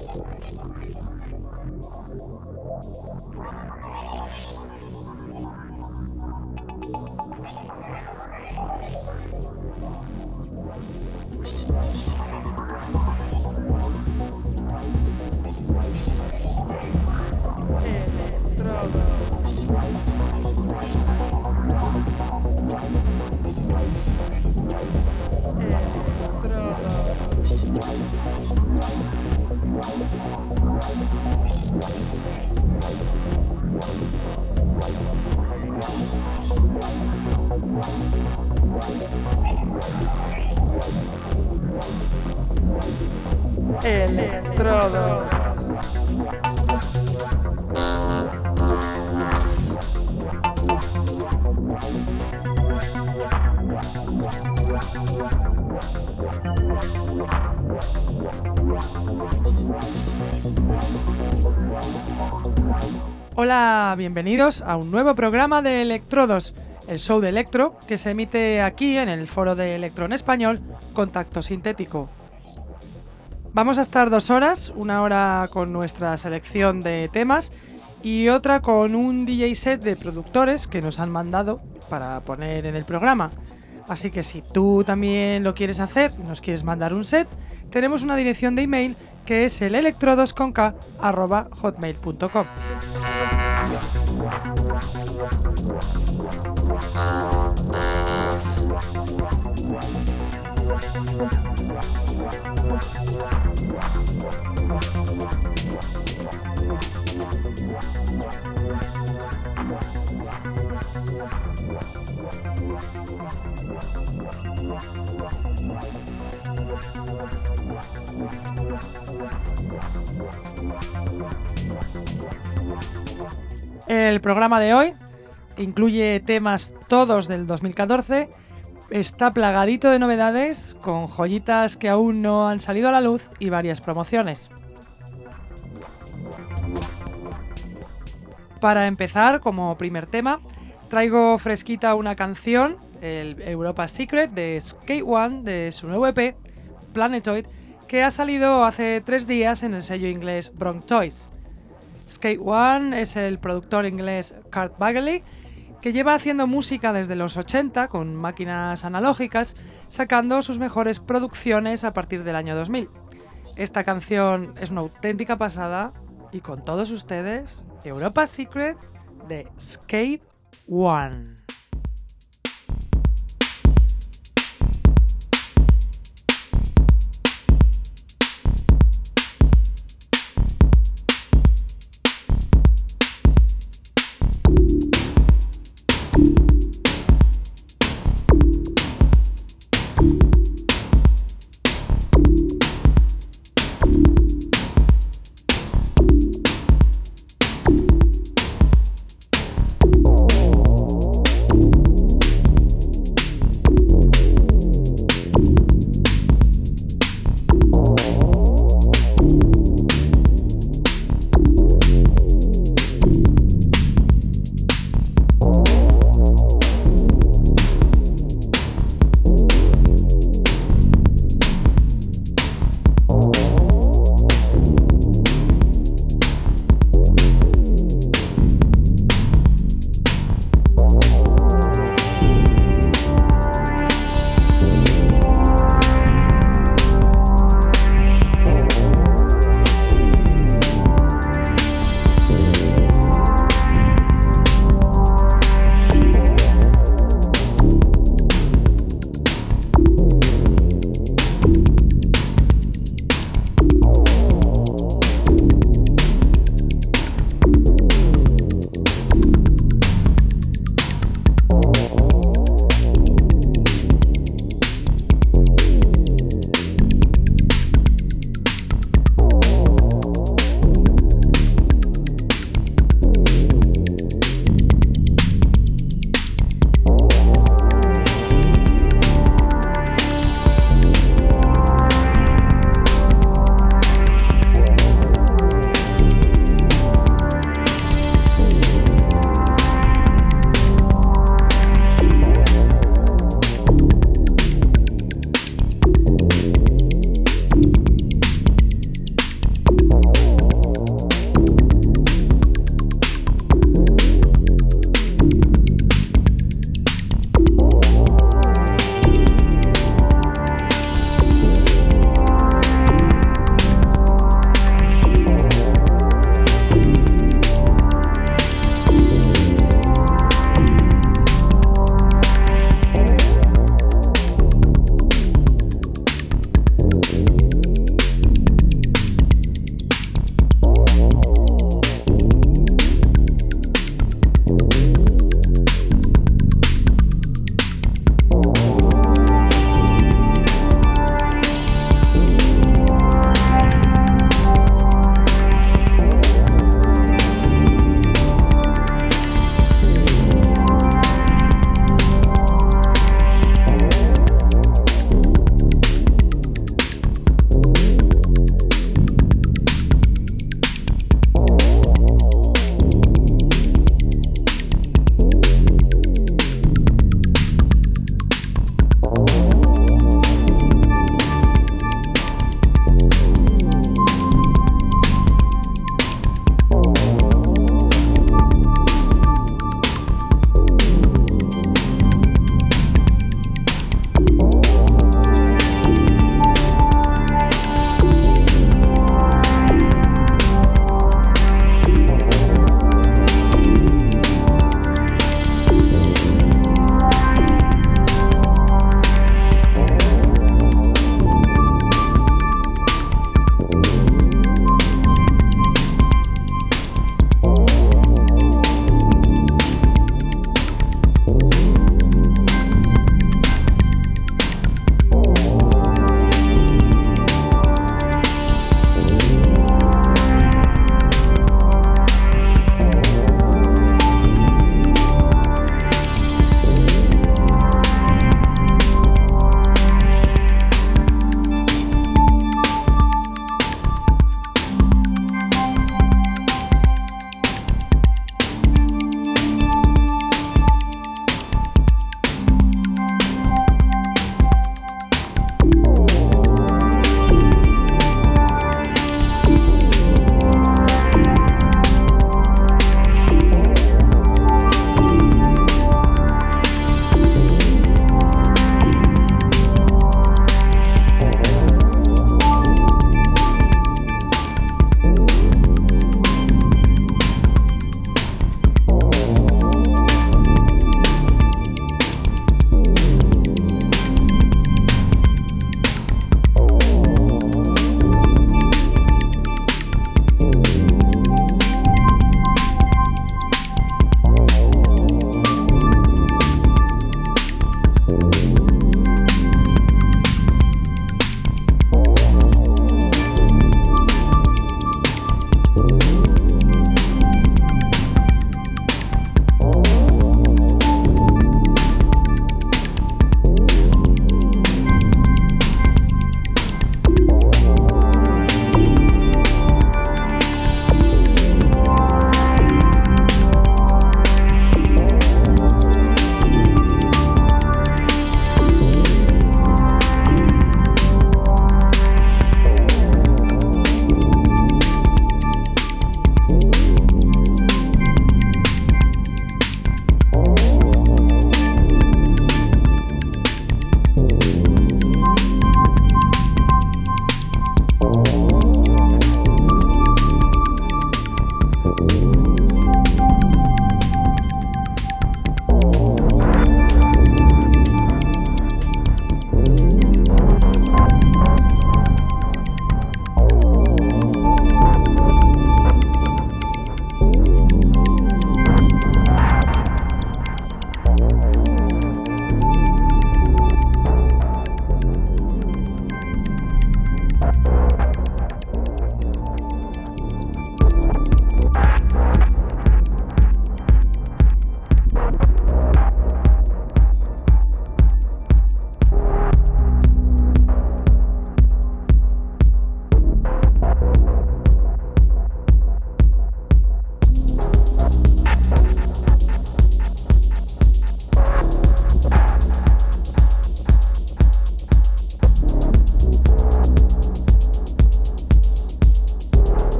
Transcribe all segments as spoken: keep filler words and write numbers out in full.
Electrodos. Hola, bienvenidos a un nuevo programa de Electrodos, el show de Electro que se emite aquí en el foro de Electro en español, Contacto Sintético. Vamos a estar dos horas, una hora con nuestra selección de temas y otra con un D J set de productores que nos han mandado para poner en el programa. Así que si tú también lo quieres hacer y nos quieres mandar un set, tenemos una dirección de email que es el electrodos con k arroba hotmail punto com. El programa de hoy incluye temas todos del dos mil catorce, está plagadito de novedades, con joyitas que aún no han salido a la luz y varias promociones. Para empezar, como primer tema, traigo fresquita una canción, el Europa Secret de Skate One, de su nuevo E P, Planetoid, que ha salido hace tres días en el sello inglés Bronx Toys. Skate One es el productor inglés Kurt Bagley, que lleva haciendo música desde los ochenta con máquinas analógicas, sacando sus mejores producciones a partir del año dos mil. Esta canción es una auténtica pasada y con todos ustedes, Europa Secret de Skate One.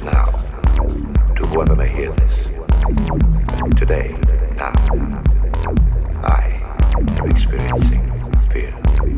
now to whoever may hear this. Today, now, I am experiencing fear.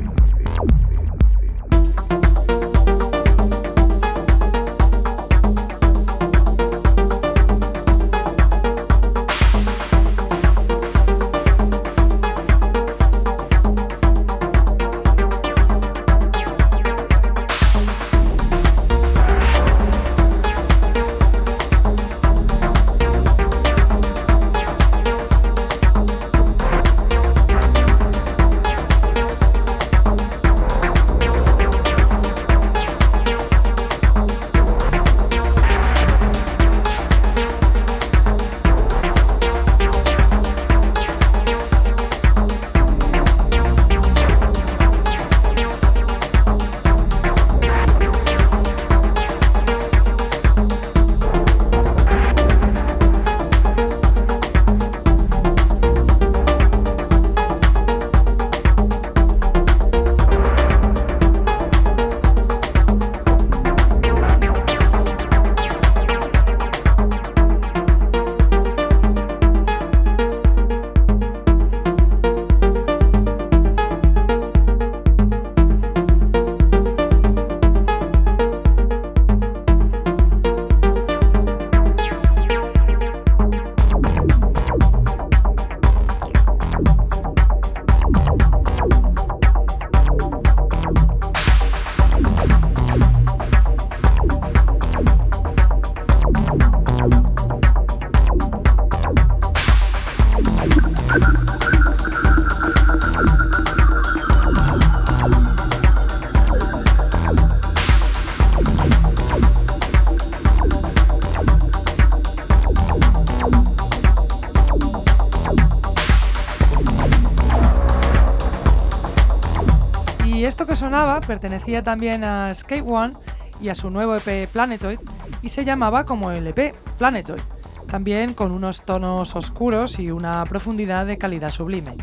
Esto que sonaba pertenecía también a Skate One y a su nuevo E P Planetoid y se llamaba como el E P Planetoid, también con unos tonos oscuros y una profundidad de calidad sublime.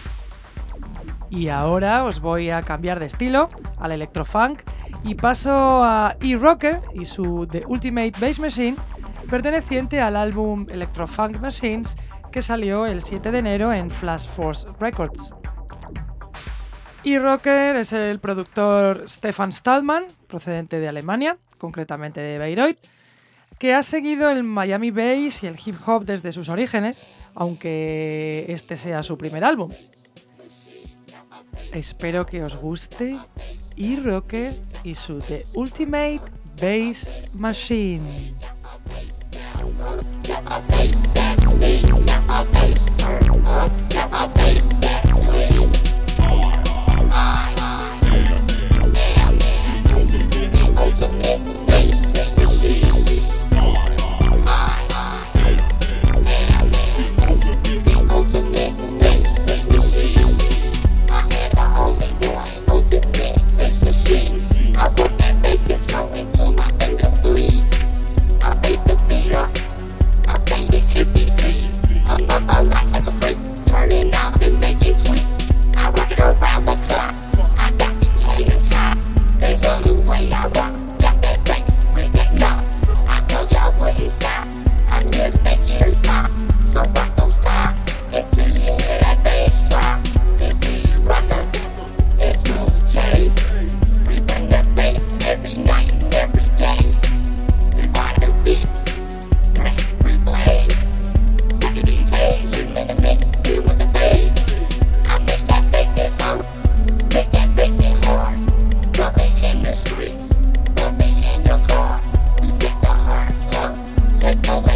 Y ahora os voy a cambiar de estilo al electrofunk y paso a E-Rocker y su The Ultimate Bass Machine, perteneciente al álbum Electrofunk Machines que salió el siete de enero en Flash Force Records. E-Rocker es el productor Stefan Stallman, procedente de Alemania, concretamente de Bayreuth, que ha seguido el Miami Bass y el hip hop desde sus orígenes, aunque este sea su primer álbum. Espero que os guste E-Rocker y su The Ultimate Bass Machine. Let's go.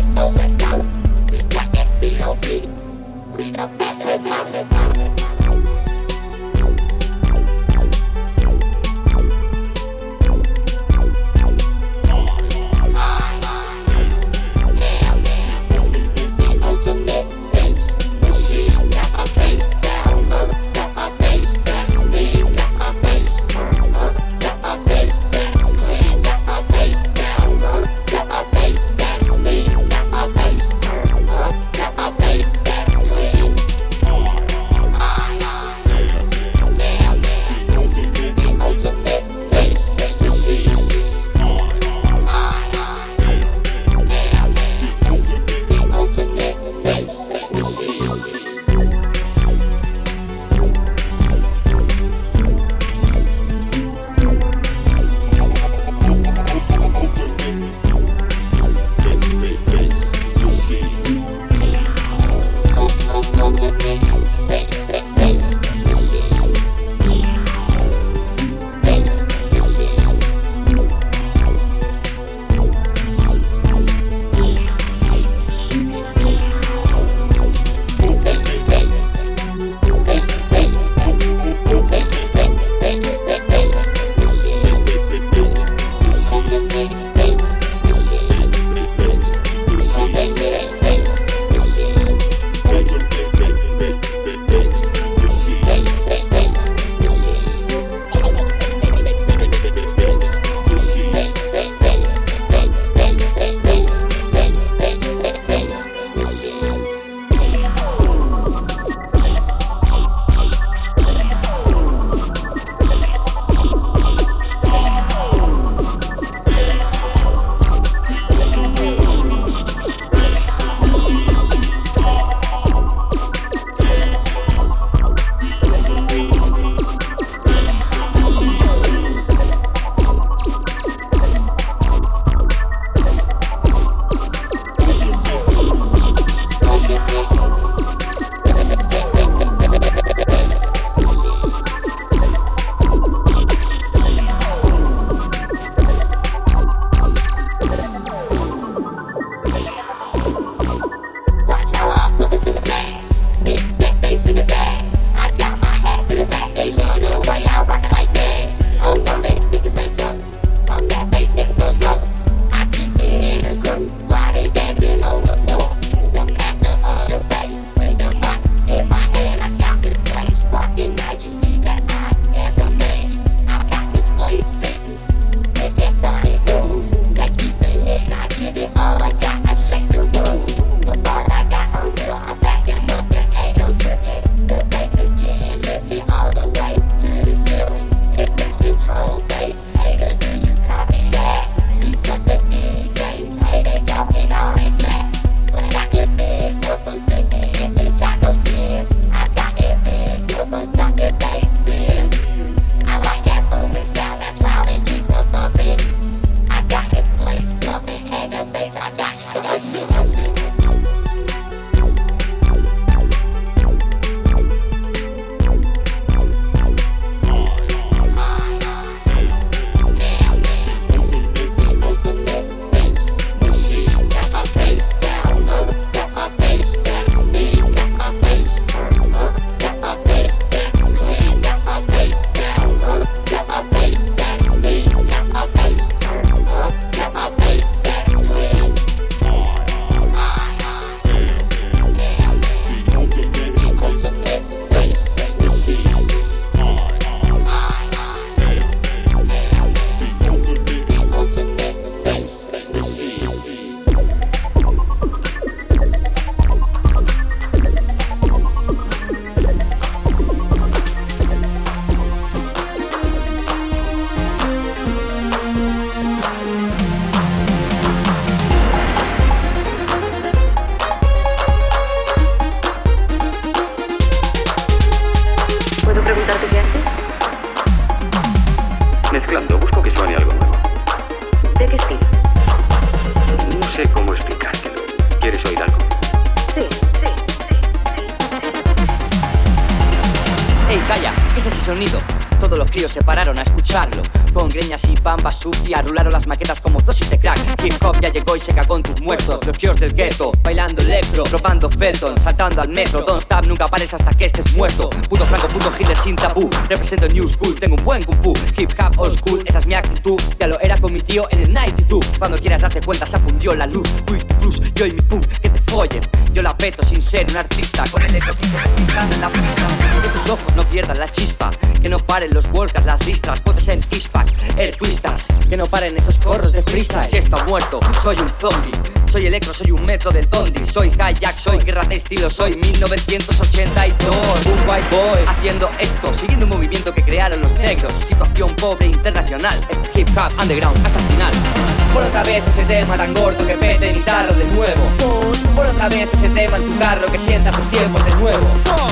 sonido. Todos los críos se pararon a escucharlo. Con greñas y pambas sucia rularon las maquetas como dosis de crack. Hip hop ya llegó y se cagó en tus muertos. Los críos del gueto, bailando electro, robando Felton, saltando al metro. Don't stop, nunca pares hasta que estés muerto. Puto Franco, puto Hitler sin tabú. Represento New School, tengo un buen kung fu. Hip hop old school, esa es mi actitud. Ya lo era con mi tío en el noventa y dos. Cuando quieras darte cuenta se fundió la luz. Tú y tu plus, yo y mi pum, que te follen. Yo la peto sin ser un artista. Con el electroquito fijando en la pista. Que tus ojos no pierdan la chispa. Que no paren los volcas, las ristras. Puedes en Ispac, el twistas. Que no paren esos corros de freestyle. Si estoy muerto, soy un zombie. Soy electro, soy un metro del Tondi. Soy hijack, soy guerra de estilo. Soy mil novecientos ochenta y dos. Un white boy haciendo esto, siguiendo un movimiento que crearon los negros. Situación pobre internacional. Este hip hop underground hasta el final. Por otra vez ese tema tan gordo que pete mi tarro de nuevo. Por otra vez ese tema en tu carro que sientas sus tiempos de nuevo.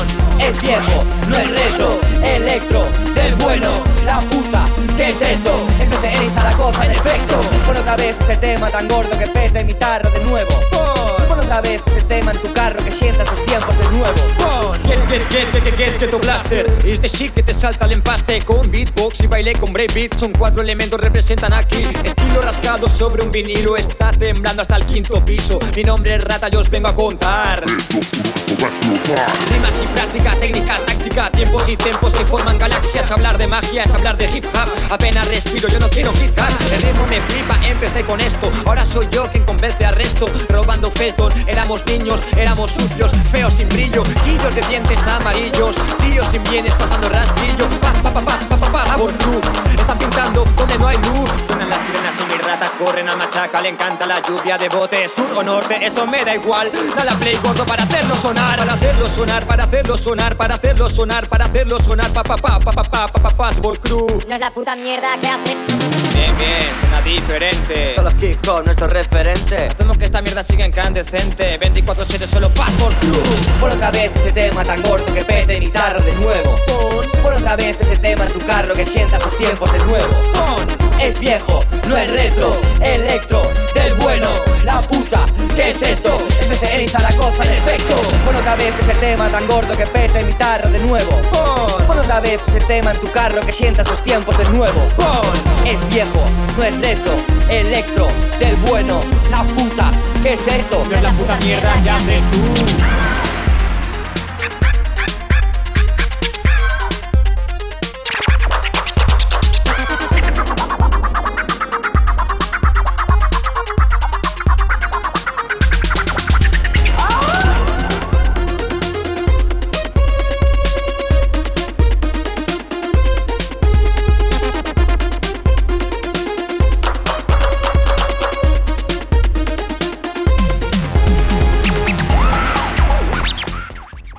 Es viejo, no es retro, electro, del bueno, la puta, ¿qué es esto? Es B C N y Zaragoza en efecto. Por otra vez ese tema tan gordo que pete mi tarro de nuevo. Por otra vez ese tema en tu carro que sientas sus tiempos de nuevo. Get, get, get, get, get, get, blaster. Es de shit que te salta el empaste. Con beatbox y baile con breakbeat. Son cuatro elementos, representan aquí. Estilo rascado sobre un vinilo. Está temblando hasta el quinto piso. Mi nombre es Rata, yo os vengo a contar. Rimas y práctica, técnica, táctica. Tiempos y tempos que forman galaxias. Hablar de magia es hablar de hip hop. Apenas respiro, yo no quiero hip hop. El ritmo me flipa, empecé con esto. Ahora soy yo quien convence al resto. Robando Felton, éramos niños, éramos sucios, feos sin brillo. Guillos de dientes amarillos, tíos sin bienes pasando rastrillo. Pa, pa, pa, pa, pa, pa, pa, por cruz. Están pintando donde no hay luz. Suenan las sirenas y mi rata corren a machaca. Le encanta la lluvia de botes, sur o norte, eso me da igual. Dale a play gordo para hacerlo sonar. Para hacerlo sonar, para hacerlo sonar, para hacerlo sonar, para hacerlo sonar. Pa, pa, pa, pa, pa, pa, pa, pa, pa, por cruz. No es la puta mierda que haces tú. Bien, bien, suena diferente. Solo hip hop, nuestro referente. Hacemos que esta mierda siga incandescente. veinticuatro siete solo paz por cruz. Por otra vez ese tema tan gordo que pete mi tarro de nuevo. Por otra vez ese tema en tu carro que sientas sus tiempos de nuevo. Es viejo, no es retro, electro, del bueno, la puta, ¿qué es esto? Es B C N y Zaragoza en efecto. Por otra vez ese tema tan gordo que pete mi tarro de nuevo. Por otra vez ese tema en tu carro que sientas sus tiempos de nuevo. Es viejo, no es retro, electro, del bueno, la puta, ¿qué es esto? No es la puta mierda que haces tú.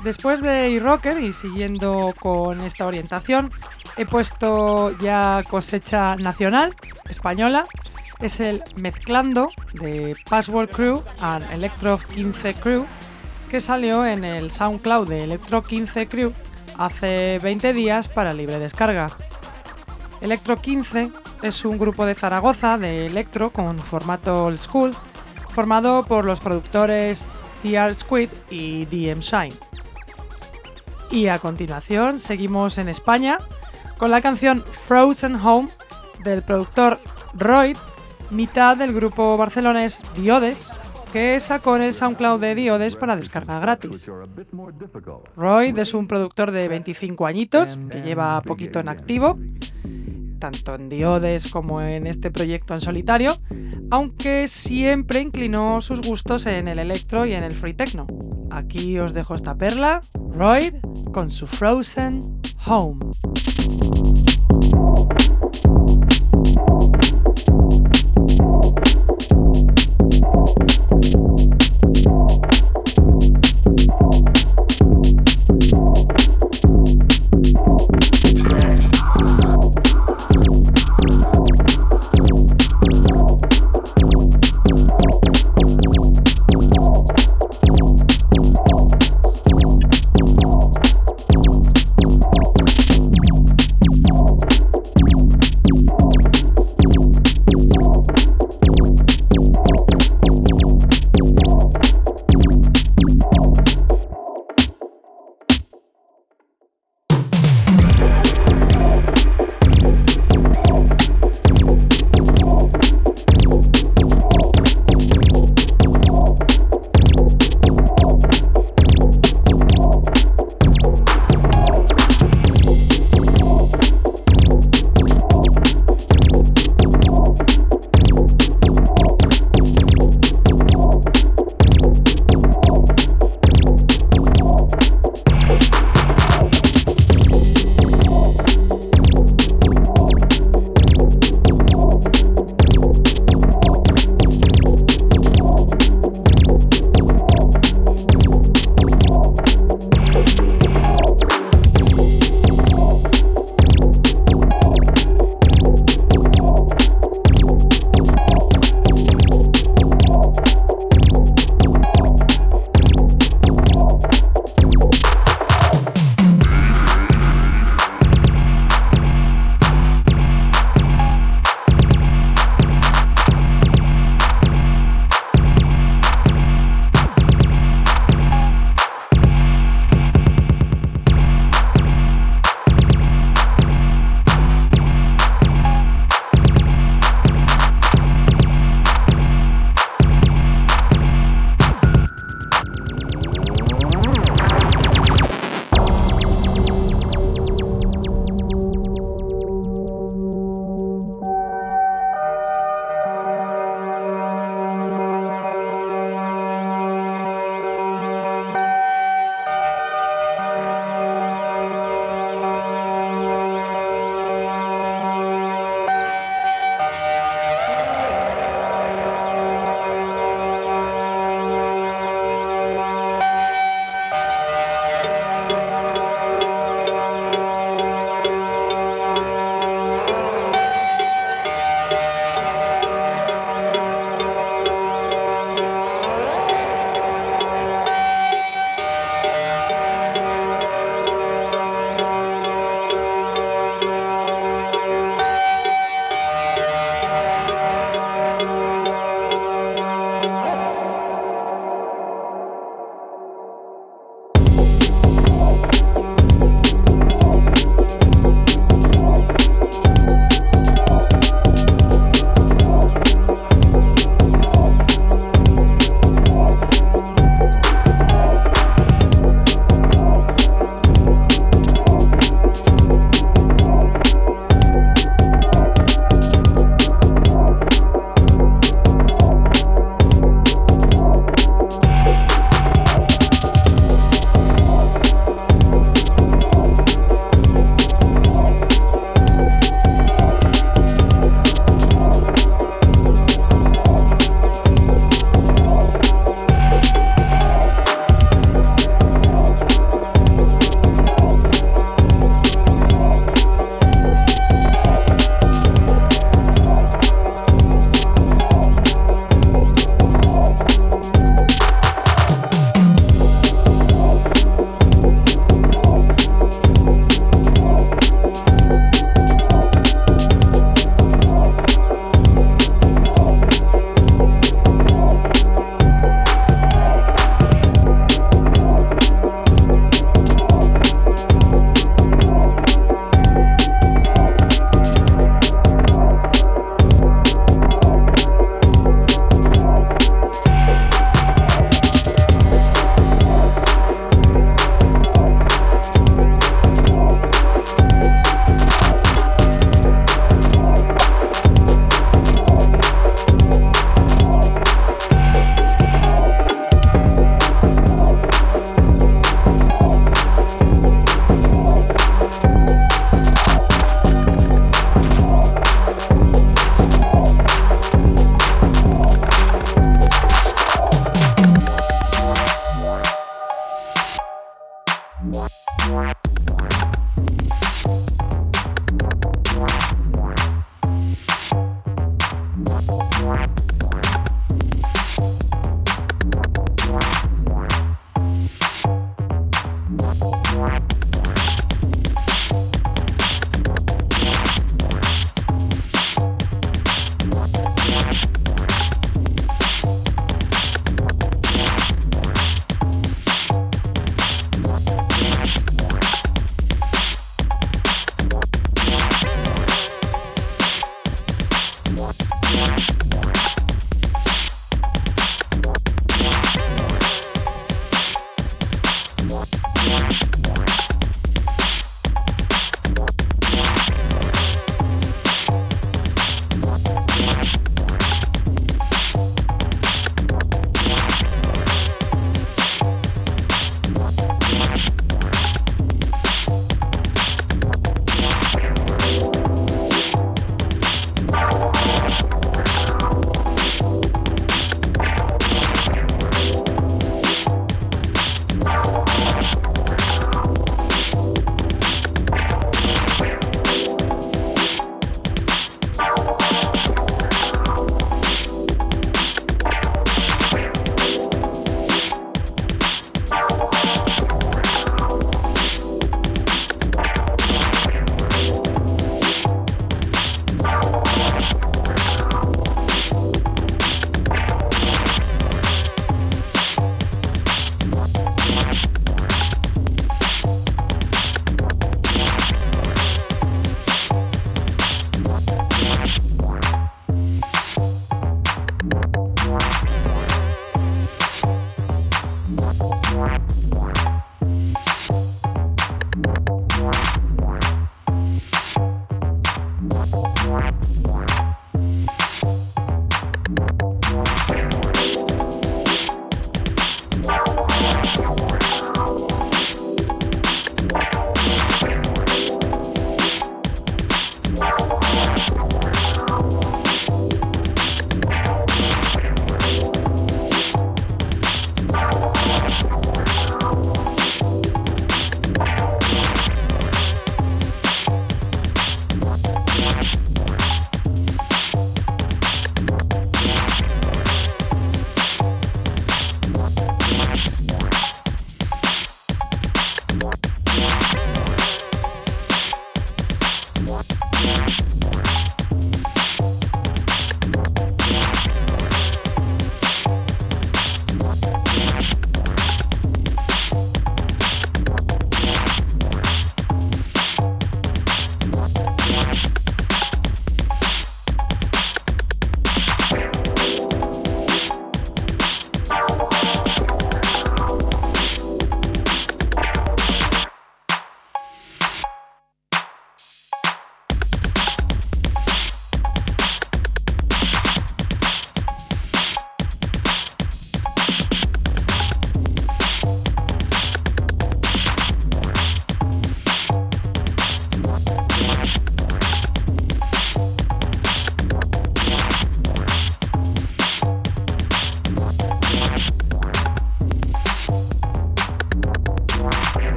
Después de E-Rocker y siguiendo con esta orientación, he puesto ya cosecha nacional, española. Es el Mezclando de Password Crew and Electro quince Crew, que salió en el SoundCloud de Electro quince Crew hace veinte días para libre descarga. Electro quince es un grupo de Zaragoza de electro con formato old school, formado por los productores The Art Squid y D M Shine. Y a continuación seguimos en España con la canción Frozen Home del productor Roid, mitad del grupo barcelonés Diodes, que sacó en el SoundCloud de Diodes para descarga gratis. Roid es un productor de veinticinco añitos que lleva poquito en activo, tanto en Diodes como en este proyecto en solitario, aunque siempre inclinó sus gustos en el electro y en el free techno. Aquí os dejo esta perla, Roid con su Frozen Home.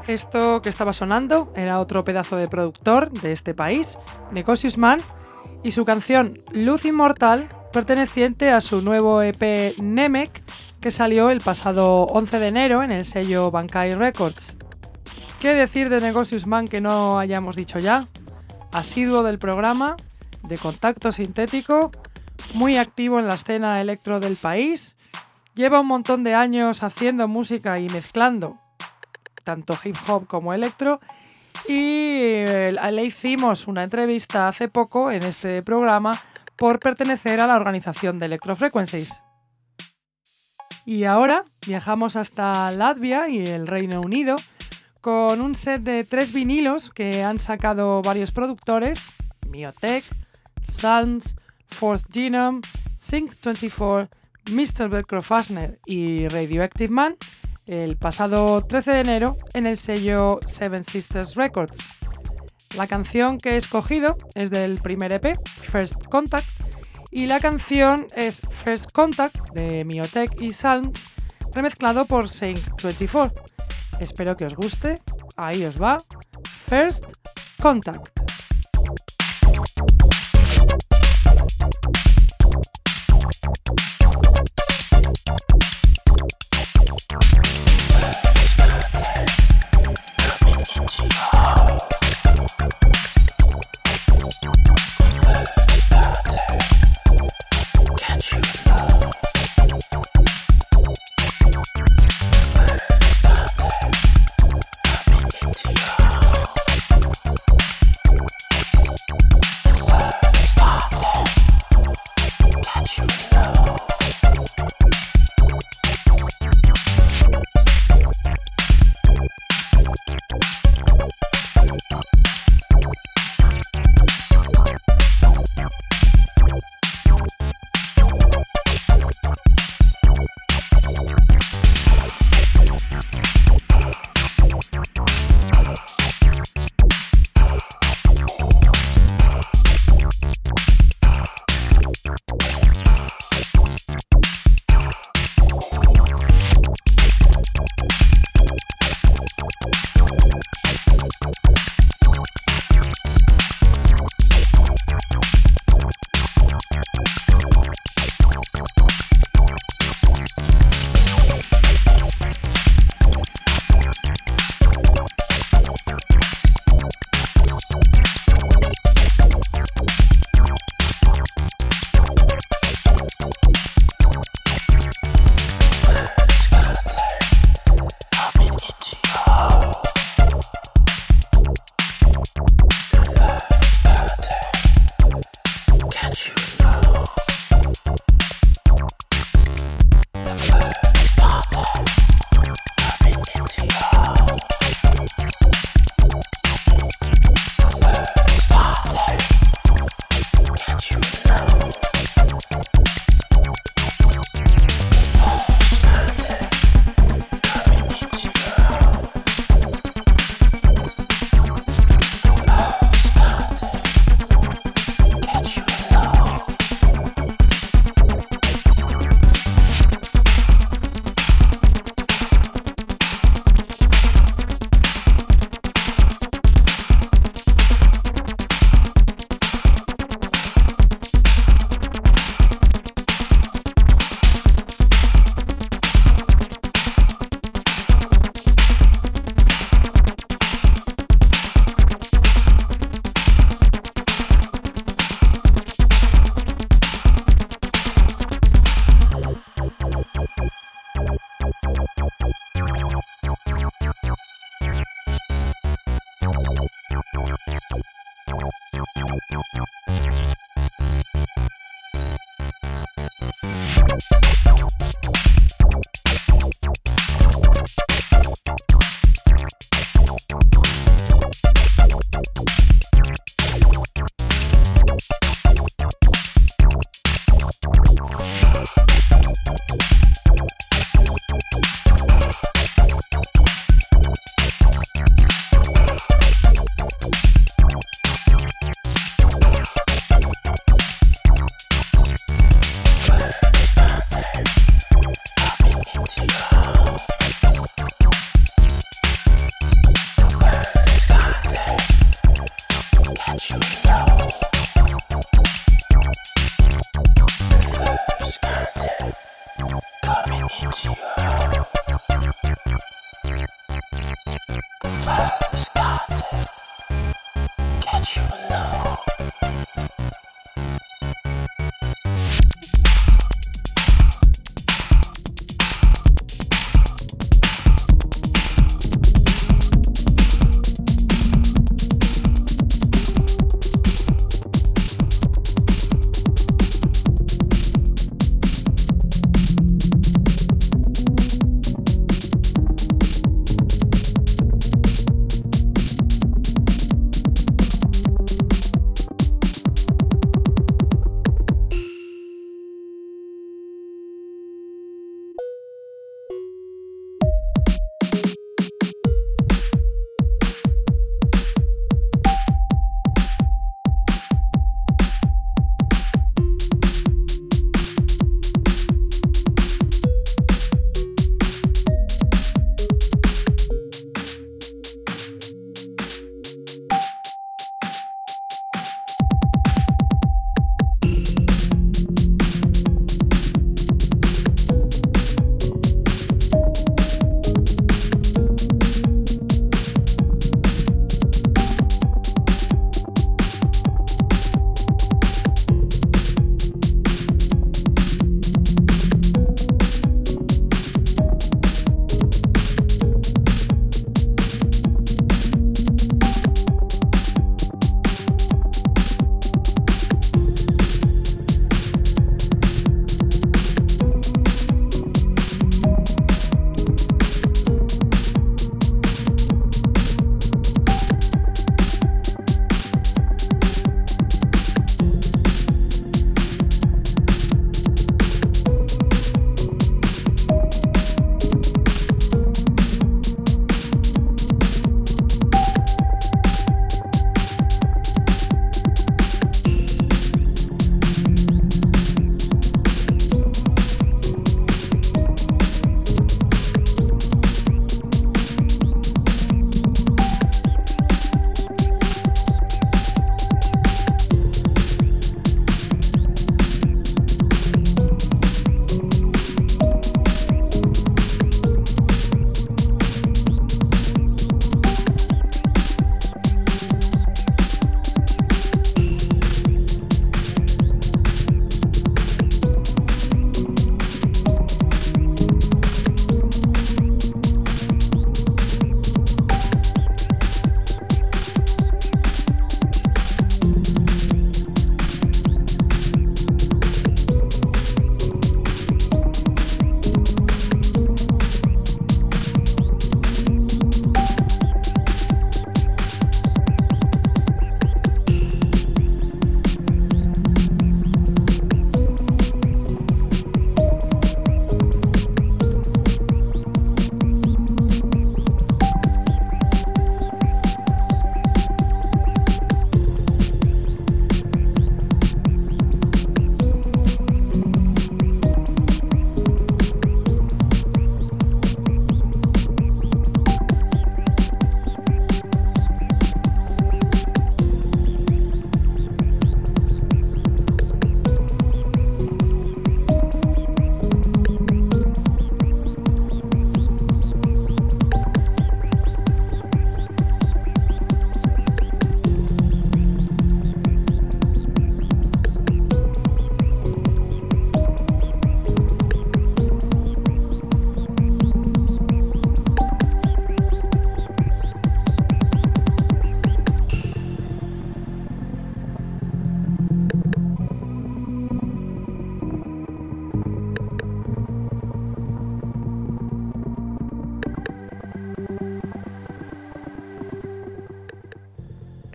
Esto que estaba sonando era otro pedazo de productor de este país, Negocius Man, y su canción Luz Inmortal, perteneciente a su nuevo E P Nemec, que salió el pasado once de enero en el sello Bankai Records. ¿Qué decir de Negocius Man que no hayamos dicho ya? Asiduo del programa, de contacto sintético, muy activo en la escena electro del país, lleva un montón de años haciendo música y mezclando tanto hip hop como electro, y le hicimos una entrevista hace poco en este programa por pertenecer a la organización de Electro Frequencies. Y ahora viajamos hasta Latvia y el Reino Unido con un set de tres vinilos que han sacado varios productores: Miotech, Salms, Fourth Genome, Sync veinticuatro, mister Velcro Fastener y Radioactive Man, el pasado trece de enero en el sello Seven Sisters Records. La canción que he escogido es del primer E P, First Contact, y la canción es First Contact de Miotech y Salms, remezclado por Sync veinticuatro. Espero que os guste. Ahí os va, First Contact.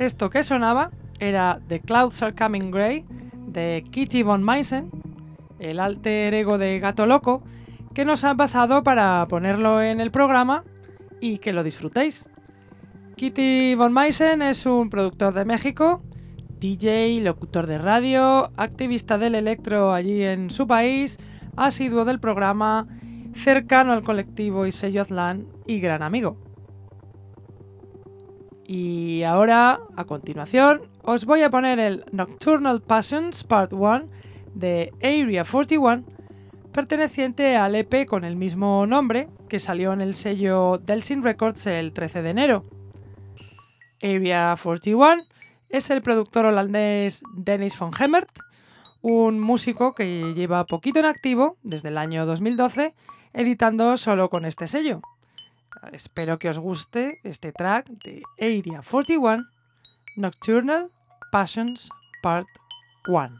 Esto que sonaba era The Clouds Are Coming Grey de Kitty von Meissen, el alter ego de Gato Loco, que nos ha pasado para ponerlo en el programa y que lo disfrutéis. Kitty von Meissen es un productor de México, D J, locutor de radio, activista del electro allí en su país, asiduo del programa, cercano al colectivo y sello Aztlán y gran amigo. Y ahora, a continuación, os voy a poner el Nocturnal Passions Part uno de Area cuarenta y uno, perteneciente al E P con el mismo nombre, que salió en el sello Delsin Records el trece de enero. Area cuarenta y uno es el productor holandés Dennis van Hemert, un músico que lleva poquito en activo, desde el año dos mil doce, editando solo con este sello. Espero que os guste este track de Area cuarenta y uno, Nocturnal Passions Part uno.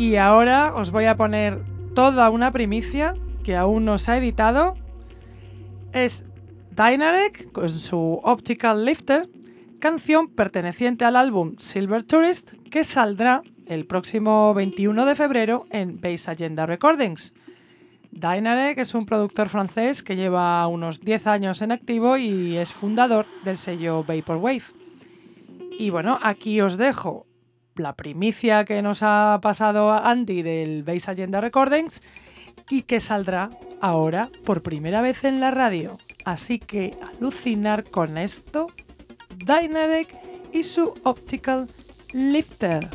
Y ahora os voy a poner toda una primicia que aún no se ha editado. Es Dynarec con su Optical Lifter, canción perteneciente al álbum Silver Tourist, que saldrá el próximo veintiuno de febrero en Bass Agenda Recordings. Dynarec es un productor francés que lleva unos diez años en activo y es fundador del sello Vaporwave. Y bueno, aquí os dejo la primicia que nos ha pasado Andy del Bass Agenda Recordings y que saldrá ahora por primera vez en la radio. Así que alucinar con esto, Dynarec y su Optical Lifter.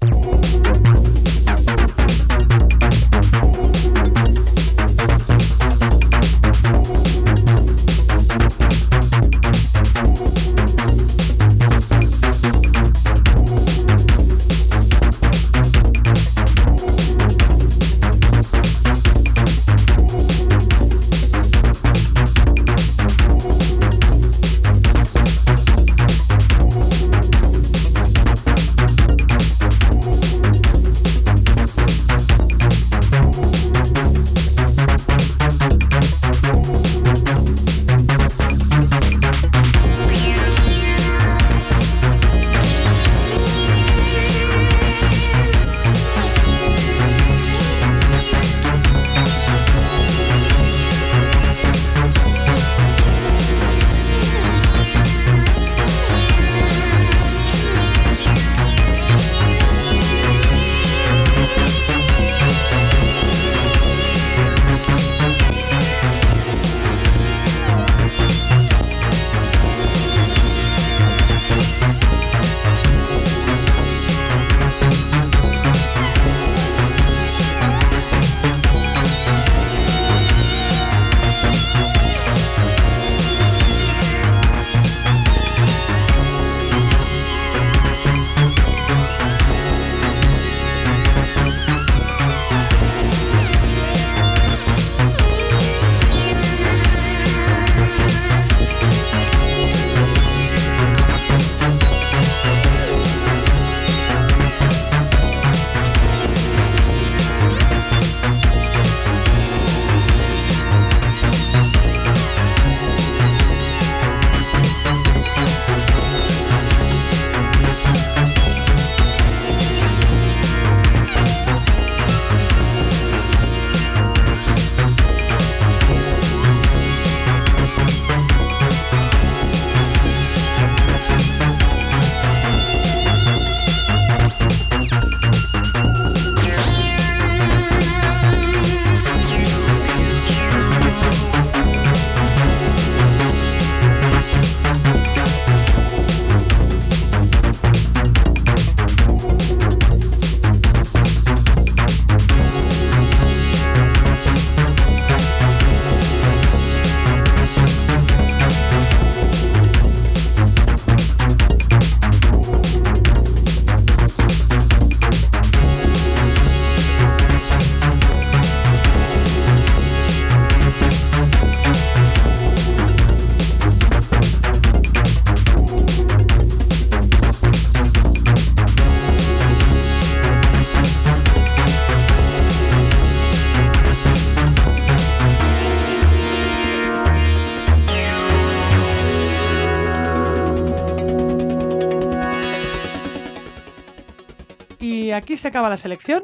Aquí se acaba la selección.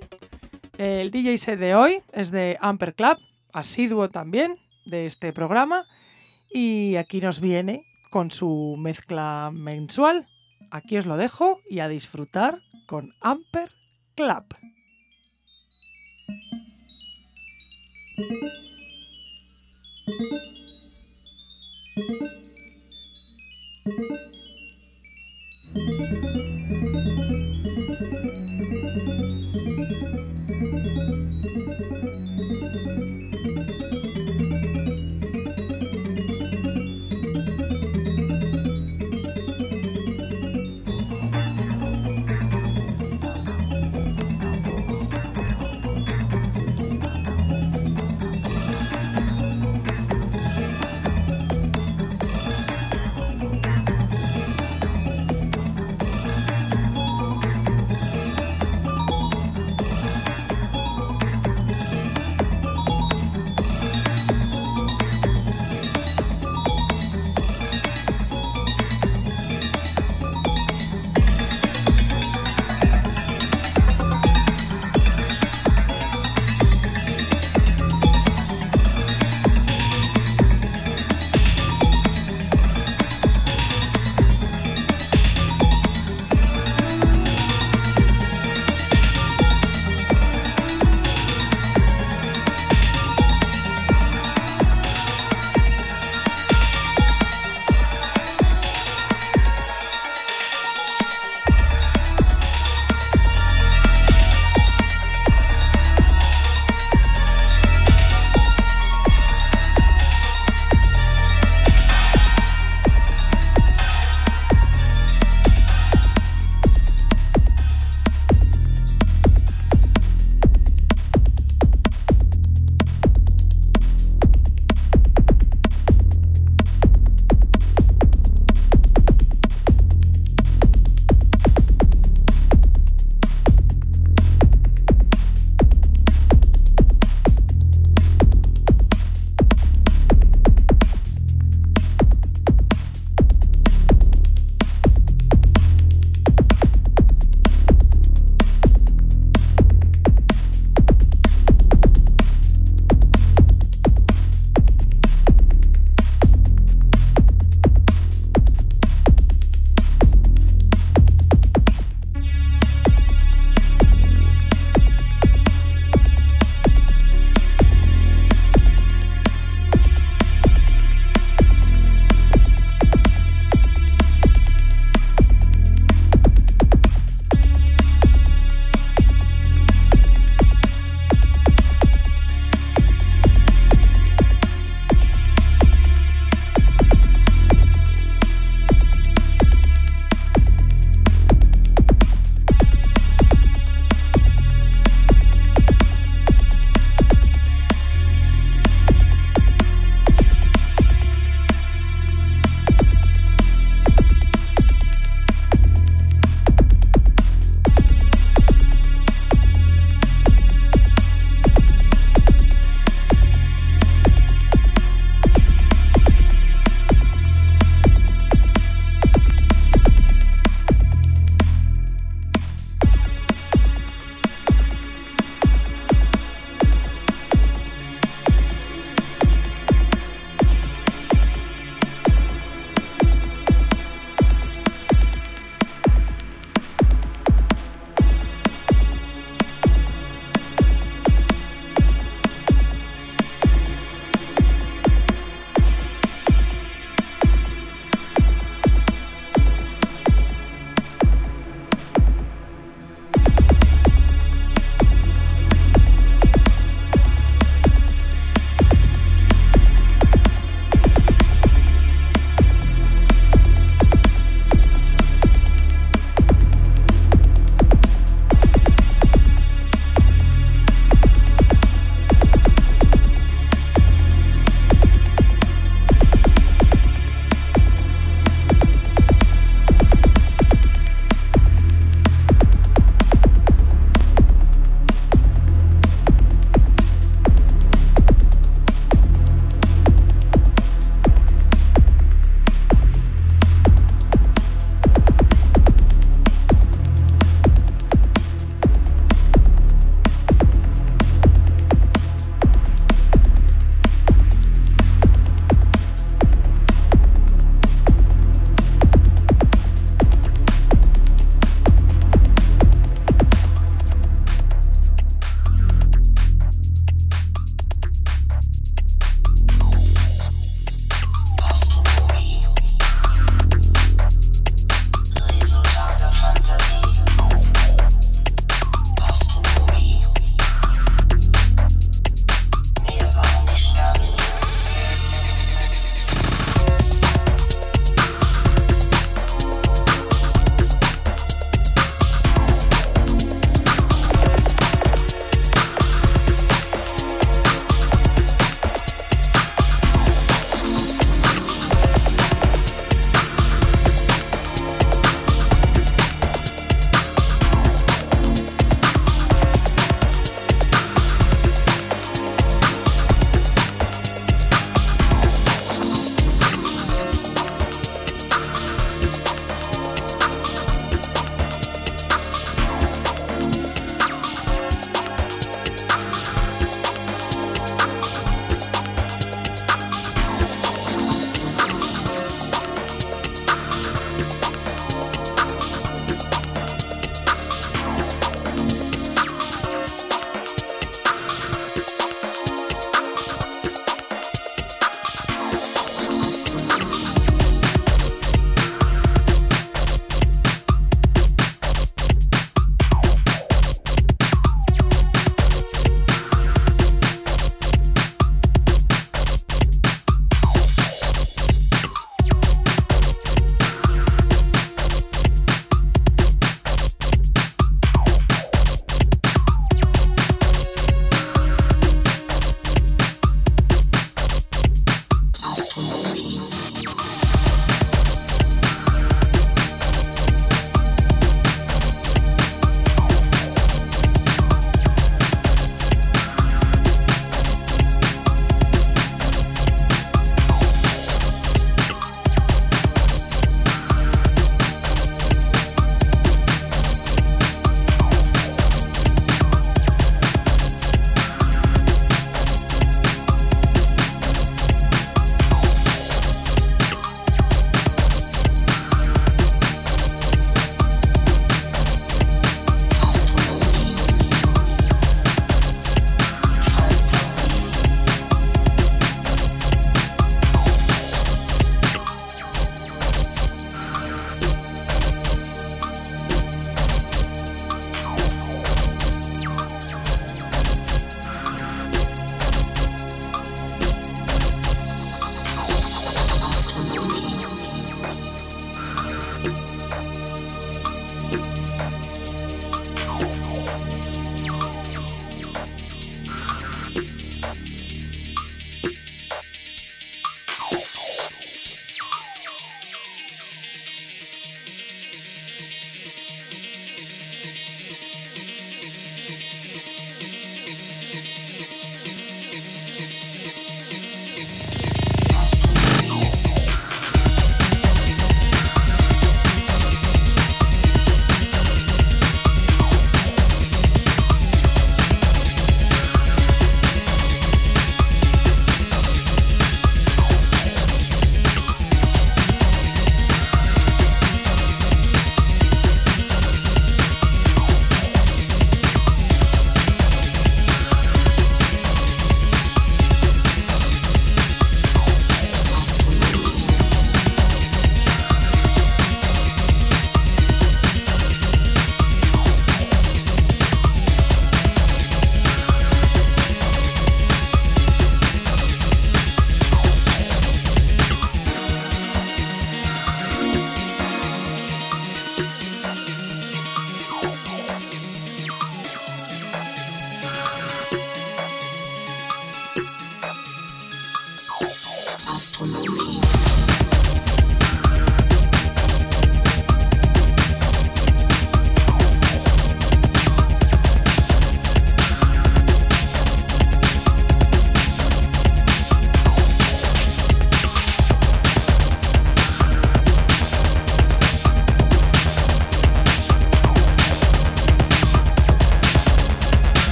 El D J set de hoy es de Amper Club, asiduo también de este programa, y aquí nos viene con su mezcla mensual. Aquí os lo dejo y a disfrutar con Amper Club.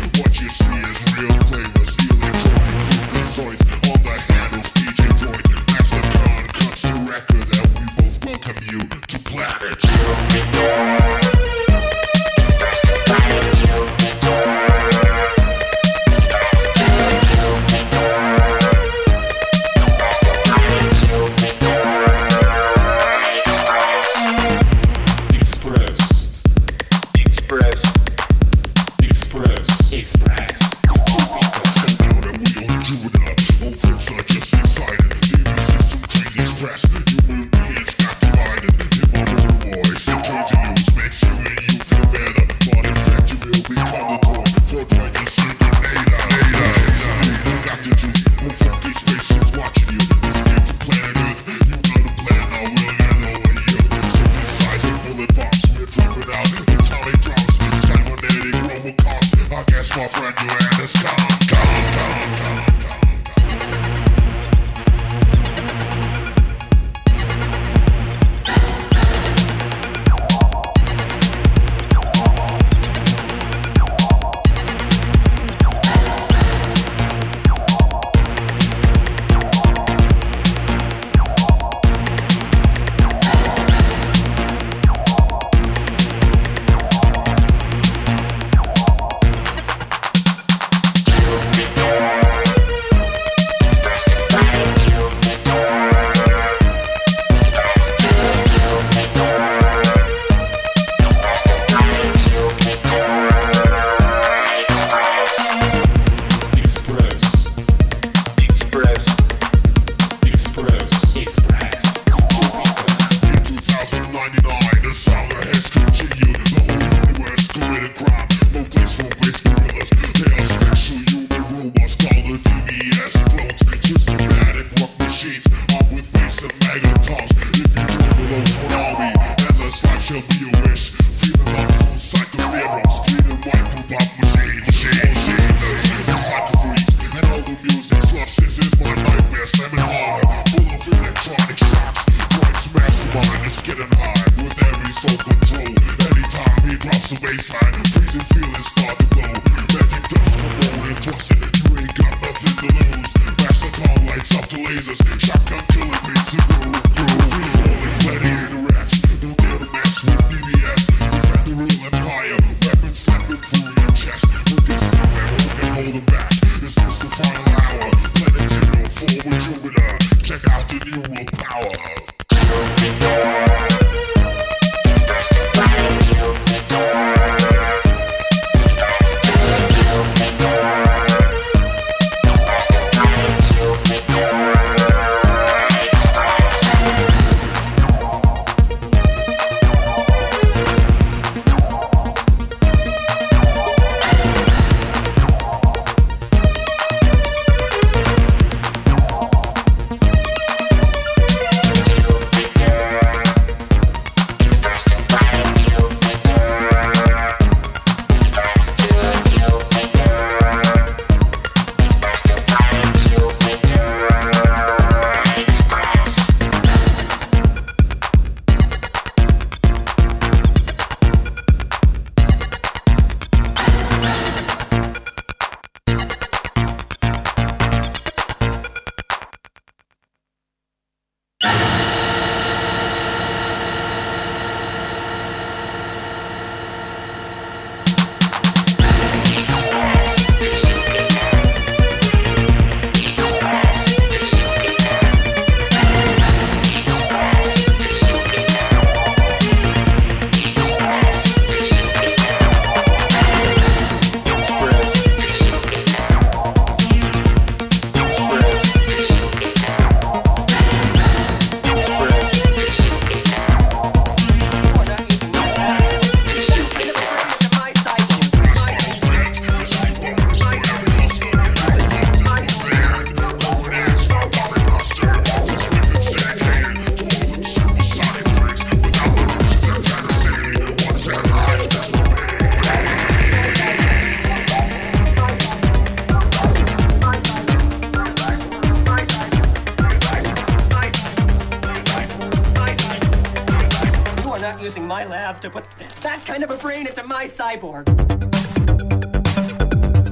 my lab to put that kind of a brain into my cyborg.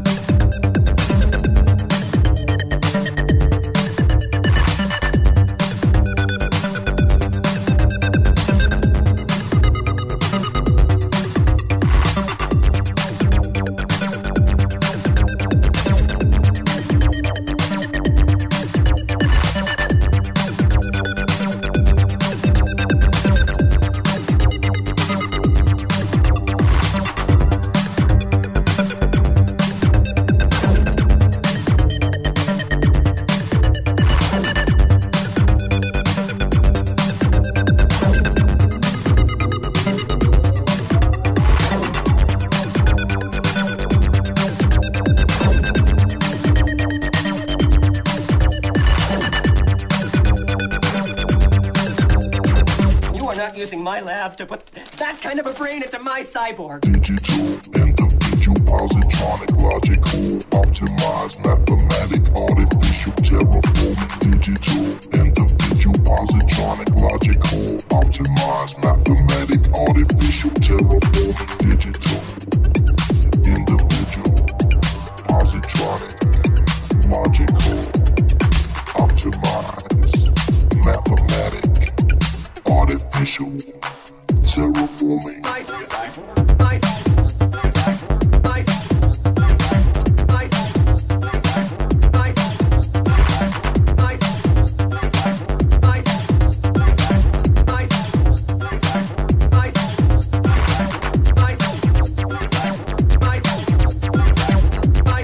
my lab to put that kind of a brain into my cyborg. Digital, individual, positronic, logical, optimized, mathematic, artificial, terraforming. Digital, individual, positronic, logical, optimized, mathematic, artificial, terraforming. Digital, individual, positronic, logical, optimized, mathematic, artificial, terraforming. My cyborg, my cyborg, my cyborg, my cyborg, my cyborg, my cyborg, my cyborg, my cyborg, my cyborg, my cyborg, my cyborg, my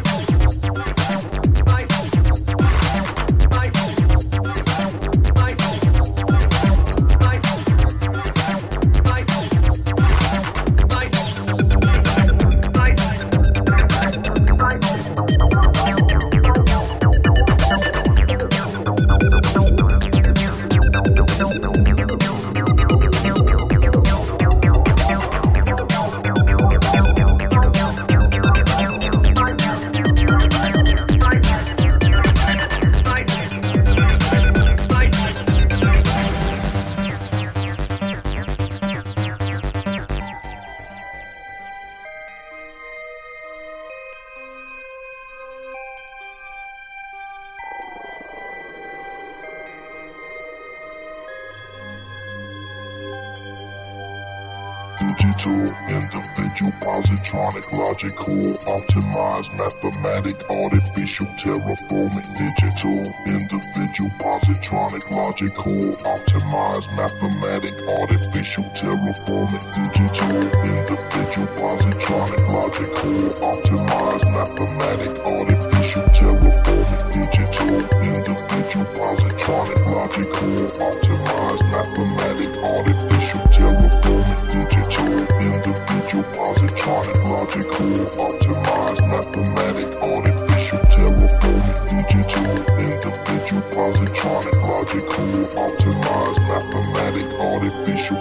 Digital, individual, positronic, logical, optimized, mathematic, artificial, terraforming. Digital, individual, positronic, logical, optimized, mathematic, artificial, terraforming. Digital, individual, positronic, logical, optimized, mathematic, artificial, terraforming. Digital, individual, positronic, logical, optimized, mathematic, artificial, terraforming. Digital, individual, positronic, logical, optimized, mathematic, artificial, terraforming. Digital, individual, positronic, logical, optimized, mathematic, artificial.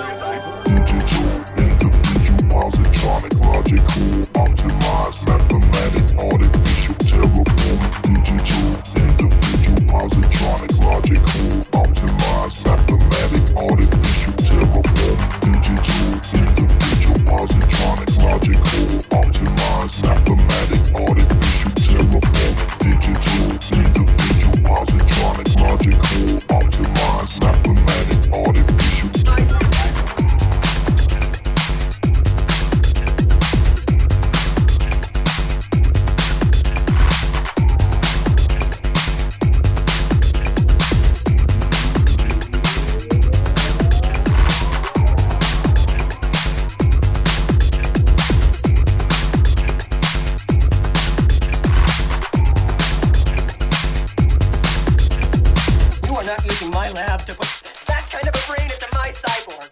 Digital, individual, positronic, logical, optimized, mathematic, artificial, terraforming. Digital, individual, positronic, logical, optimized, mathematic, artificial, terraforming. Digital, individual, positronic, logical, optimized, mathematic, artificial, terraforming. Digital, individual, positronic, logical, optimized, mathematic, artificial. My lab to put that kind of a brain into my cyborg.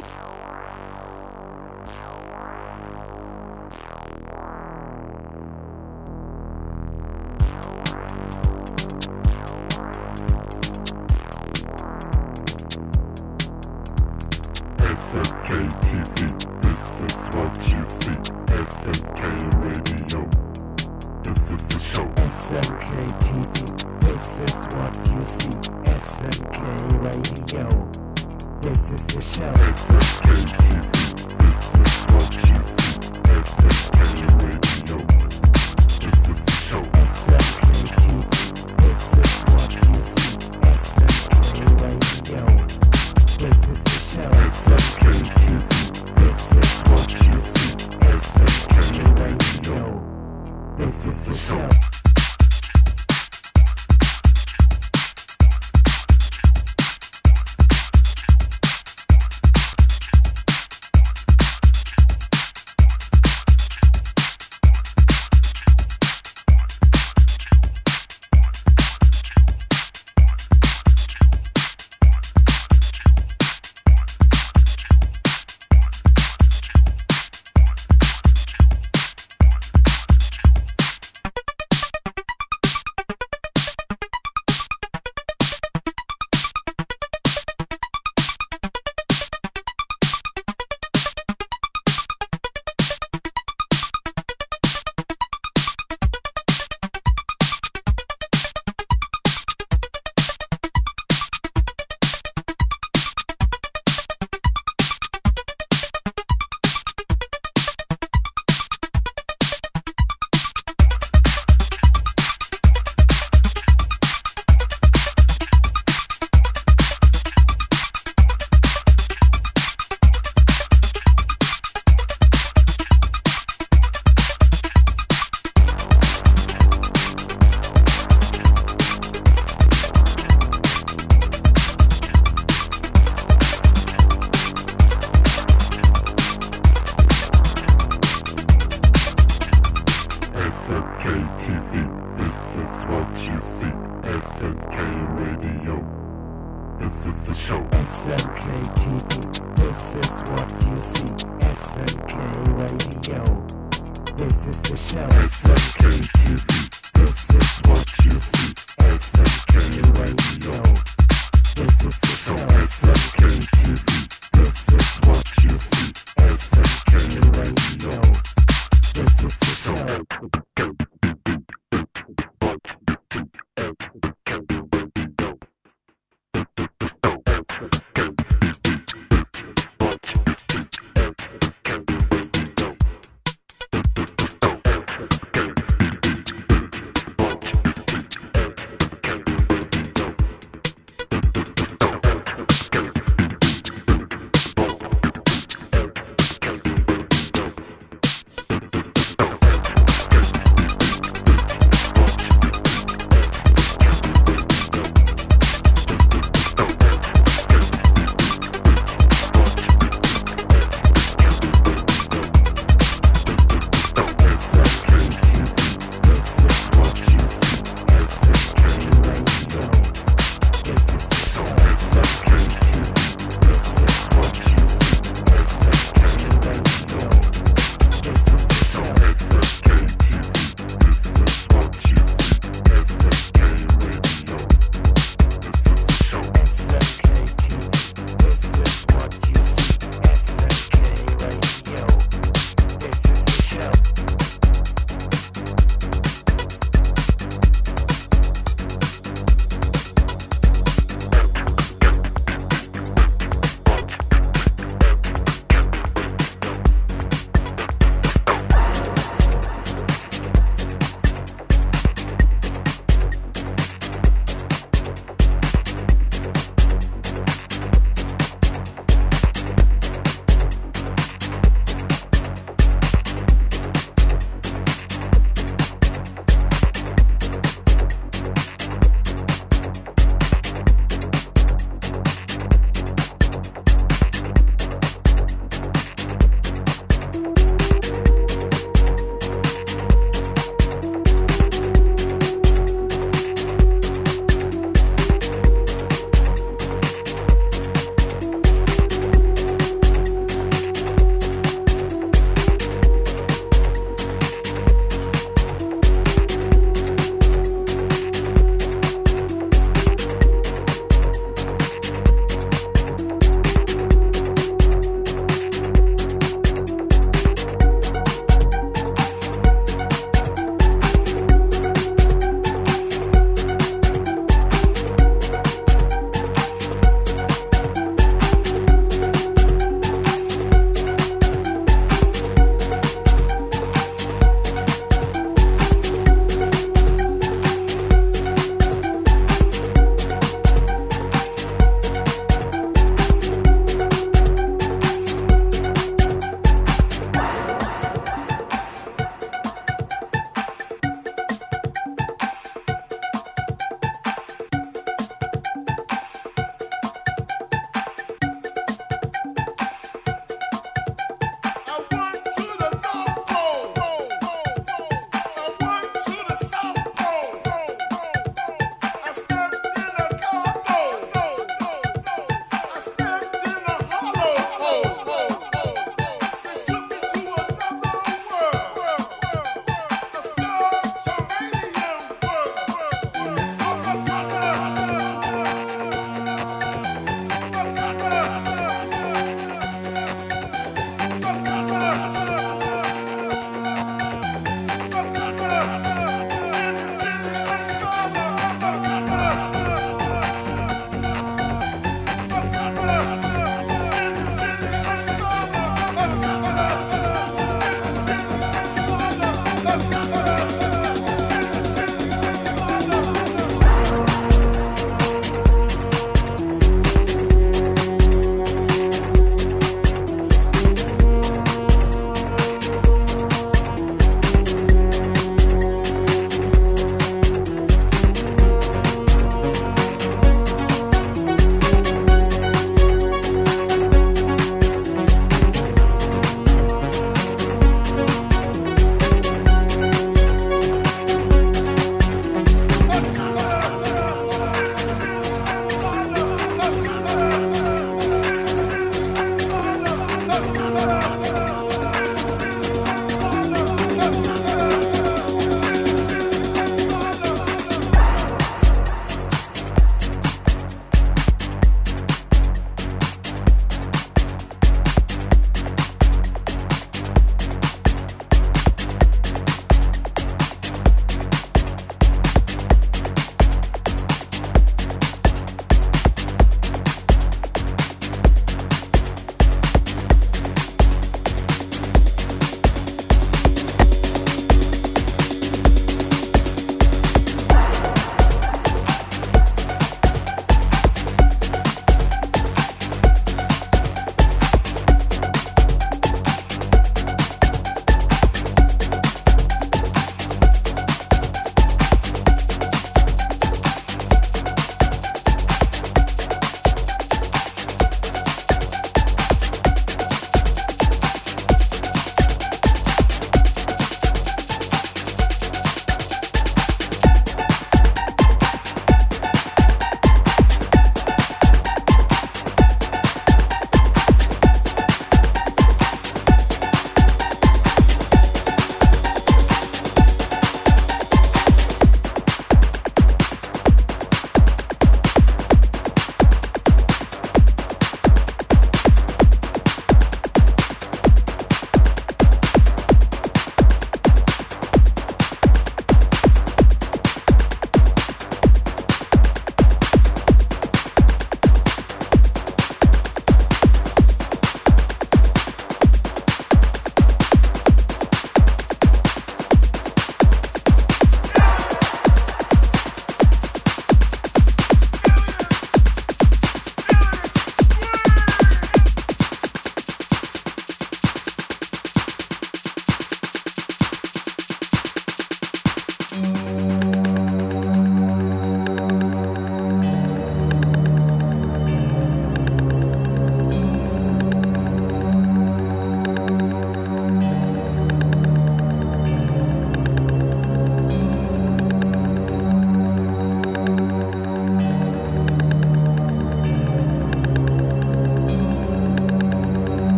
S N K T V, this is what you see. S N K Radio, this is the show. S N K T V, this is what you see. S N K Radio, this is the show. S N K T V, this is what you see. S N K Radio, this is the show. S N K T V, this is what you see. S N K Radio, this is the show. S N K T V, this is what you see. S N K Radio, this is the show. T V, this is what you see. S N K Radio, this is the show. S N K T V, this is what you see. S N K Radio, this is the show. S N K T V, this is what you see. S N K Radio, this is the show. S N K T V, this is what you see. S N K Radio, this is the show.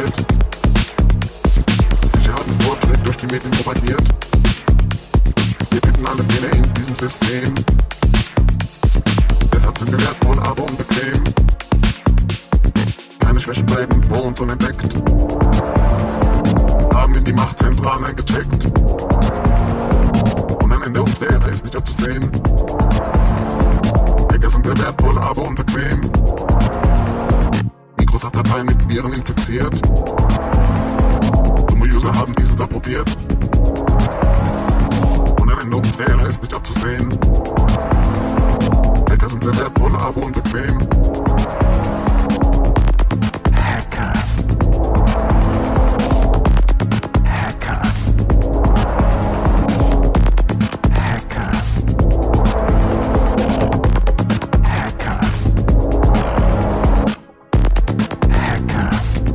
passiert. Sicherheitenfortschritt durch die Medien propagiert. Wir finden alle Fehler in diesem System. Deshalb sind wir wertvoll, aber unbequem. Keine Schwächen bleiben vor uns unentdeckt. Haben in die Machtzentralen eingecheckt. Und am Ende unserer Ära ist nicht abzusehen. Hacker sind wir wertvoll, aber unbequem. Microsoft-Dateien mit Viren infiziert. Dumme User haben diesen Satz probiert. Und am Ende unserer Ära ist nicht abzusehen. Hacker sind wir wertvoll, aber unbequem. Hacker. Hacker. Hacker. Hacker. Hacker.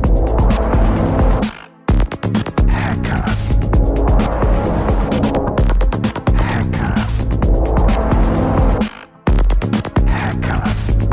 Hacker. Hacker. Hacker.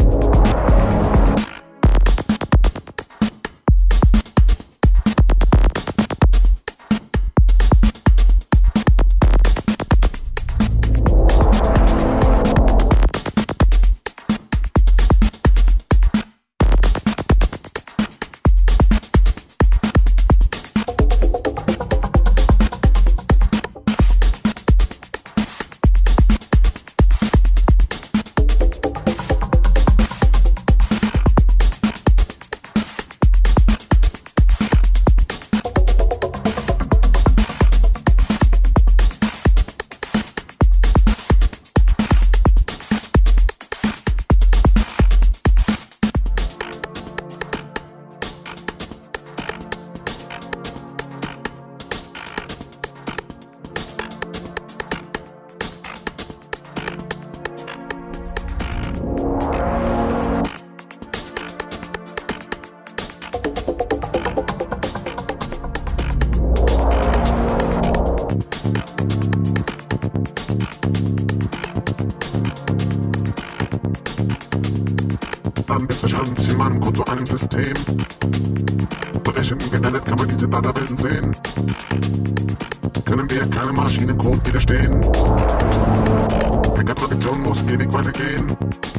Haben jetzt verstanden, sich in meinem Code zu einem System. Brechen im Internet kann man diese Datawelten sehen. Können wir keine Maschinencode widerstehen. Hacker-Tradition muss ewig weitergehen.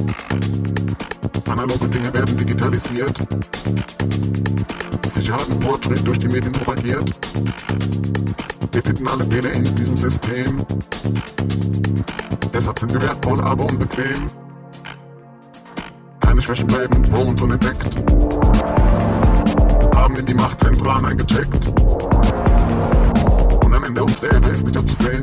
Analoge Dinge werden digitalisiert. Sicherheitenfortschritt durch die Medien propagiert. Wir finden alle Fehler in diesem System. Deshalb sind wir wertvoll, aber unbequem. Keine Schwächen bleiben vor uns unentdeckt. Haben in die Machtzentralen eingecheckt. Und am Ende unserer Ära ist nicht abzusehen.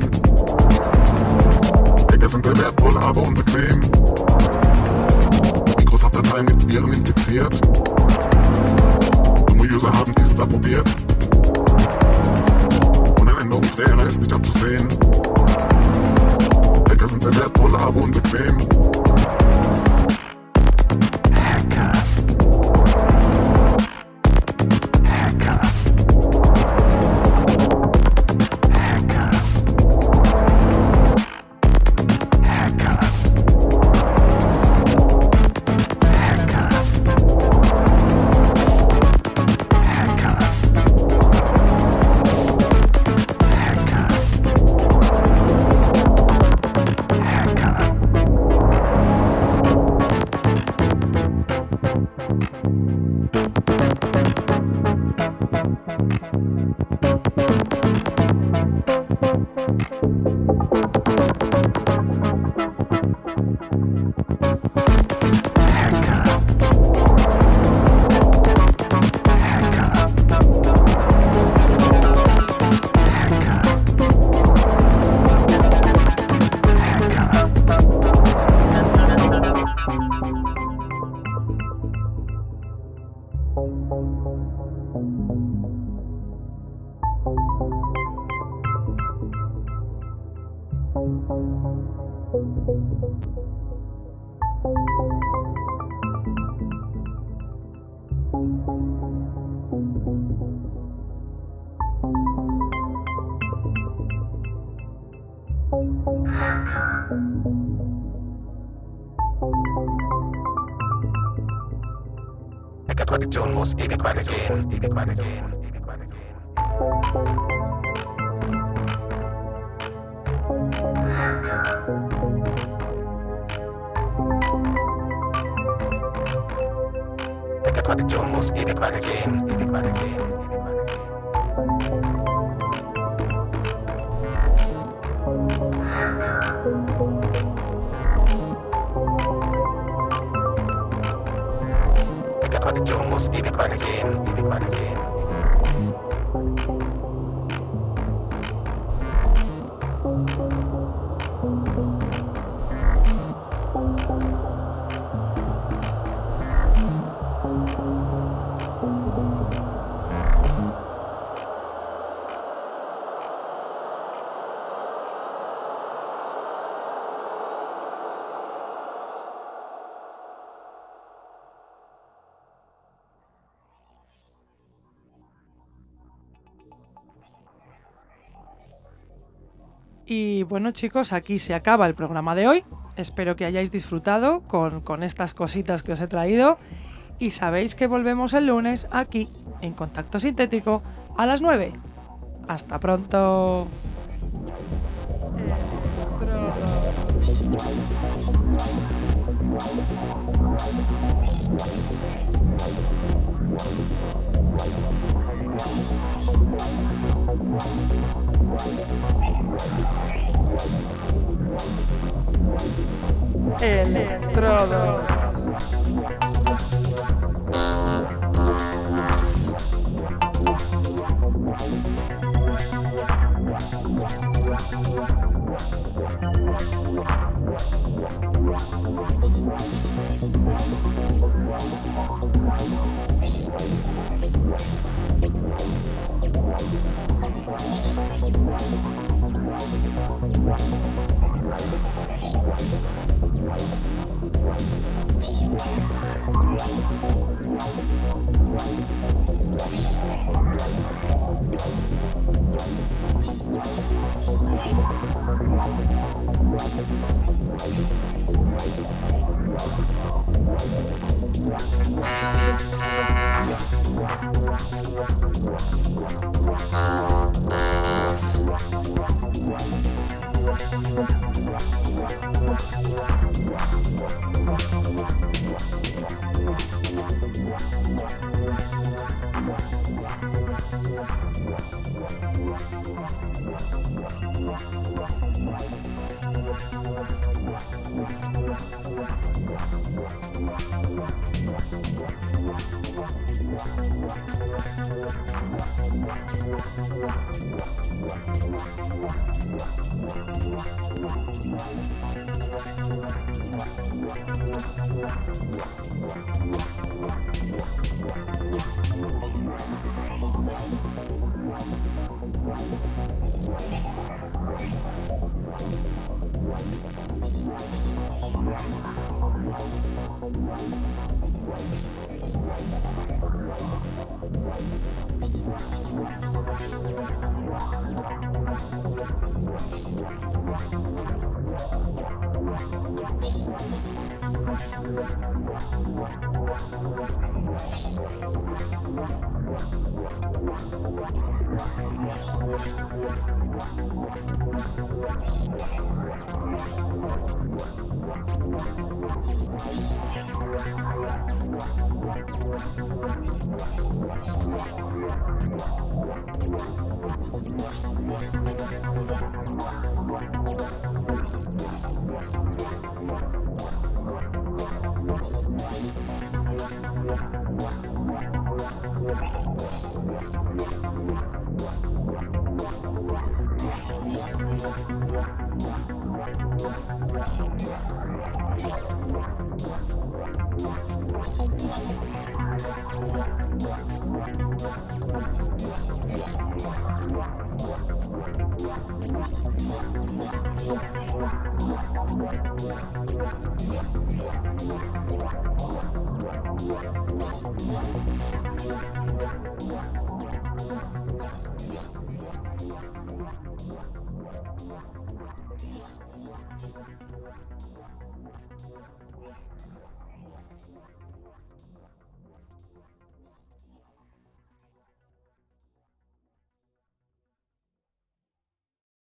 Hacker sind wir wertvoll, aber unbequem. Microsoft-Dateien mit Viren infiziert. Dumme User haben diesen Satz probiert. Und am Ende unserer Ära ist nicht abzusehen. Hacker sind wir wertvoll, aber unbequem. Hacker. Hacker. Hacker. Hacker. Hacker. Hacker. Hacker. Hacker. Hacker. what the tune must hit it right again. Hit it right again. Hit it right again. Look at what the tune must hit it right again. Hit it right again. But the tune must hit it right again, hit it right again. Y bueno, chicos, aquí se acaba el programa de hoy. Espero que hayáis disfrutado con, con estas cositas que os he traído. Y sabéis que volvemos el lunes aquí, en Contacto Sintético, a las nueve. Hasta pronto. Electrodos. We'll be right back.